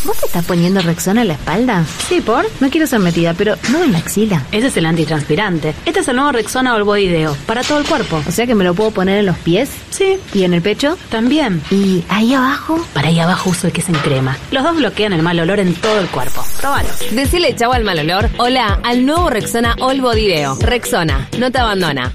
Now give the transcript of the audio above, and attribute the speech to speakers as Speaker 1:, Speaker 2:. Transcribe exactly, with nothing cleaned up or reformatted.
Speaker 1: ¿Vos te estás poniendo Rexona en la espalda?
Speaker 2: Sí, ¿por?
Speaker 1: No quiero ser metida, pero no en la axila.
Speaker 2: Ese es el antitranspirante. Este es el nuevo Rexona All Body Deo, para todo el cuerpo.
Speaker 1: O sea que me lo puedo poner en los pies.
Speaker 2: Sí.
Speaker 1: ¿Y en el pecho?
Speaker 2: También.
Speaker 1: ¿Y ahí abajo?
Speaker 2: Para ahí abajo uso el que es en crema. Los dos bloquean el mal olor en todo el cuerpo. Probalo.
Speaker 3: Decile chau al mal olor. Hola al nuevo Rexona All Body Deo. Rexona, no te abandona.